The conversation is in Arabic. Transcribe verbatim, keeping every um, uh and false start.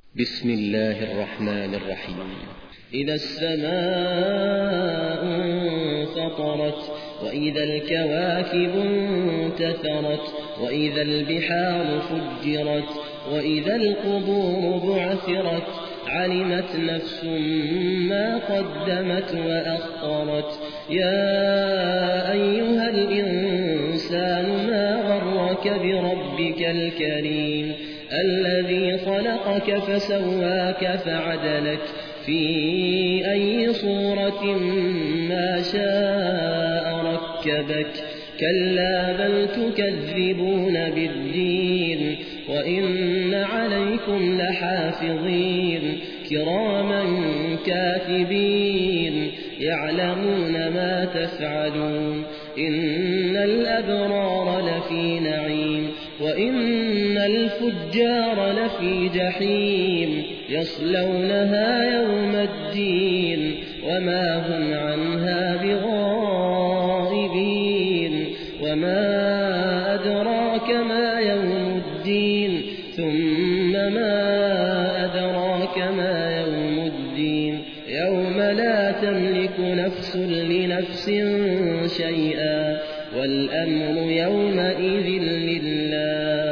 بسم الله الرحمن الرحيم. إذا السماء انفطرت وإذا الكواكب انتثرت وإذا البحار فجرت وإذا القبور بعثرت علمت نفس ما قدمت وأخرت. يا أيها الإنسان ما غرك بربك الكريم الذي خلقك فسواك فعدلك في أي صورة ما شاء ركبك. كلا بل تكذبون بالدين وإن عليكم لحافظين كراما كاتبين يعلمون ما تفعلون. إن الأبرار لفي نعيم وإن الفجار لفي جحيم يصلونها يوم الدين وما هم عنها بغائبين. وما أدراك ما يوم الدين ثم ما أدراك ما يوم الدين يوم لا تملك نفس لنفس شيئا والأمر يومئذ لله.